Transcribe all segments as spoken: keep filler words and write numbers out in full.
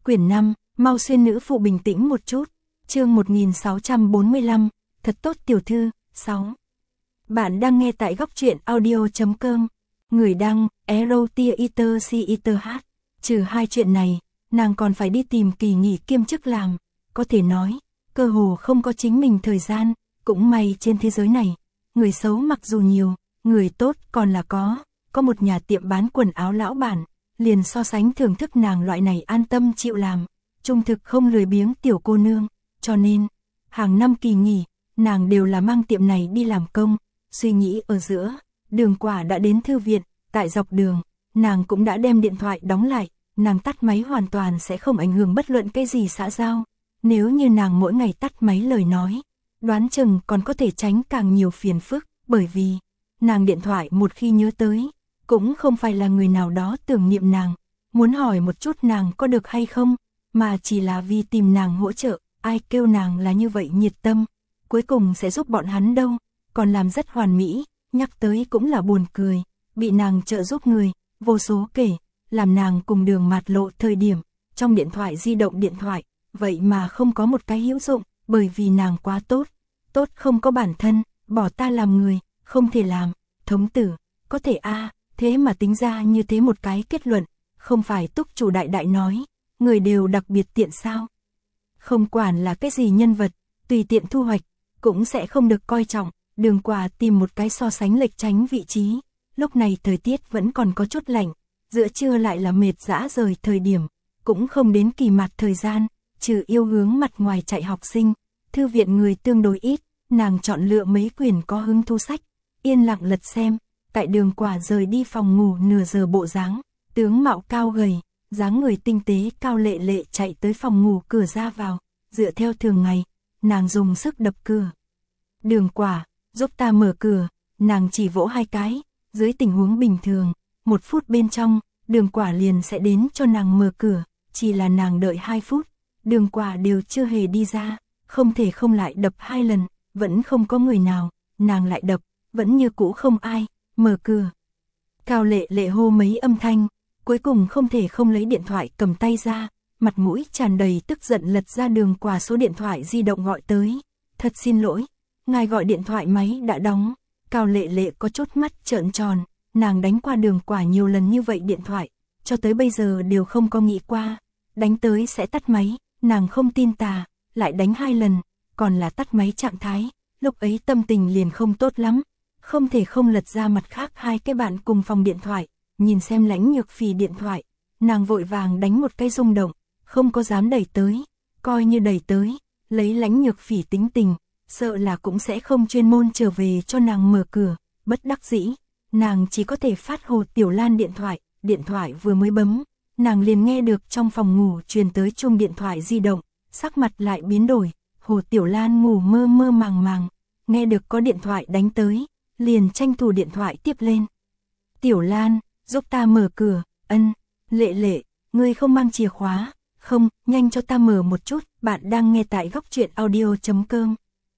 Quyển năm, mau xuyên nữ phụ bình tĩnh một chút. Chương một nghìn sáu trăm bốn mươi lăm, thật tốt tiểu thư, sáu. Bạn đang nghe tại góc truyện audio chấm com. Người đăng, Erotia Iter Si Iter H. Trừ hai chuyện này, nàng còn phải đi tìm kỳ nghỉ kiêm chức làm. Có thể nói, cơ hồ không có chính mình thời gian, cũng may trên thế giới này. Người xấu mặc dù nhiều, người tốt còn là có. Có một nhà tiệm bán quần áo lão bản, liền so sánh thưởng thức nàng loại này an tâm chịu làm. Trung thực không lười biếng tiểu cô nương, cho nên, hàng năm kỳ nghỉ, nàng đều là mang tiệm này đi làm công. Suy nghĩ ở giữa, Đường Quả đã đến thư viện, tại dọc đường, nàng cũng đã đem điện thoại đóng lại, nàng tắt máy hoàn toàn sẽ không ảnh hưởng bất luận cái gì xã giao. Nếu như nàng mỗi ngày tắt máy lời nói, đoán chừng còn có thể tránh càng nhiều phiền phức, bởi vì, nàng điện thoại một khi nhớ tới, cũng không phải là người nào đó tưởng niệm nàng, muốn hỏi một chút nàng có được hay không, mà chỉ là vì tìm nàng hỗ trợ, ai kêu nàng là như vậy nhiệt tâm, cuối cùng sẽ giúp bọn hắn đâu, còn làm rất hoàn mỹ, nhắc tới cũng là buồn cười, bị nàng trợ giúp người, vô số kể, làm nàng cùng Đường Mạt Lộ thời điểm, trong điện thoại di động điện thoại, vậy mà không có một cái hữu dụng, bởi vì nàng quá tốt, tốt không có bản thân, bỏ ta làm người, không thể làm, thống tử, có thể a à, thế mà tính ra như thế một cái kết luận, không phải túc chủ đại đại nói, người đều đặc biệt tiện sao. Không quản là cái gì nhân vật, tùy tiện thu hoạch, cũng sẽ không được coi trọng. Đường Quả tìm một cái so sánh lệch tránh vị trí, lúc này thời tiết vẫn còn có chút lạnh, giữa trưa lại là mệt dã rời thời điểm, cũng không đến kỳ mặt thời gian, trừ yêu hướng mặt ngoài chạy học sinh, thư viện người tương đối ít, nàng chọn lựa mấy quyển có hứng thú sách, yên lặng lật xem, tại Đường Quả rời đi phòng ngủ nửa giờ bộ dáng, tướng mạo cao gầy, dáng người tinh tế cao lệ lệ chạy tới phòng ngủ cửa ra vào, dựa theo thường ngày, nàng dùng sức đập cửa. Đường Quả, giúp ta mở cửa, nàng chỉ vỗ hai cái, dưới tình huống bình thường, một phút bên trong, Đường Quả liền sẽ đến cho nàng mở cửa, chỉ là nàng đợi hai phút, Đường Quả đều chưa hề đi ra, không thể không lại đập hai lần, vẫn không có người nào, nàng lại đập, vẫn như cũ không ai, mở cửa. Cao lệ lệ hô mấy âm thanh, cuối cùng không thể không lấy điện thoại cầm tay ra, mặt mũi tràn đầy tức giận lật ra Đường Quả số điện thoại di động gọi tới, thật xin lỗi. Ngài gọi điện thoại máy đã đóng, Cao lệ lệ có chút mắt trợn tròn, nàng đánh qua Đường Quả nhiều lần như vậy điện thoại, cho tới bây giờ đều không có nghĩ qua, đánh tới sẽ tắt máy, nàng không tin tà, lại đánh hai lần, còn là tắt máy trạng thái, lúc ấy tâm tình liền không tốt lắm, không thể không lật ra mặt khác hai cái bạn cùng phòng điện thoại, nhìn xem Lãnh Nhược Phỉ điện thoại, nàng vội vàng đánh một cái rung động, không có dám đẩy tới, coi như đẩy tới, lấy Lãnh Nhược Phỉ tính tình. Sợ là cũng sẽ không chuyên môn trở về cho nàng mở cửa, bất đắc dĩ, nàng chỉ có thể phát Hồ Tiểu Lan điện thoại, điện thoại vừa mới bấm, nàng liền nghe được trong phòng ngủ truyền tới chuông điện thoại di động, sắc mặt lại biến đổi, Hồ Tiểu Lan ngủ mơ mơ màng màng, nghe được có điện thoại đánh tới, liền tranh thủ điện thoại tiếp lên. Tiểu Lan, giúp ta mở cửa, ân, lệ lệ, ngươi không mang chìa khóa, không, nhanh cho ta mở một chút, bạn đang nghe tại góc truyện audio chấm com.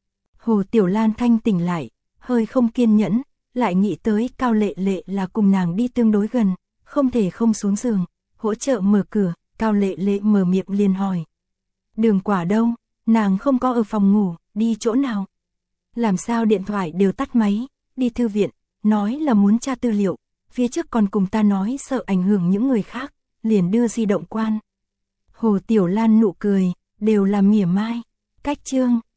Hồ Tiểu Lan thanh tỉnh lại, hơi không kiên nhẫn, lại nghĩ tới Cao lệ lệ là cùng nàng đi tương đối gần, không thể không xuống giường, hỗ trợ mở cửa, Cao lệ lệ mở miệng liền hỏi. Đường Quả đâu, nàng không có ở phòng ngủ, đi chỗ nào? Làm sao điện thoại đều tắt máy, đi thư viện, nói là muốn tra tư liệu, phía trước còn cùng ta nói sợ ảnh hưởng những người khác, liền đưa di động quan. Hồ Tiểu Lan nụ cười, đều là mỉa mai, cách chương.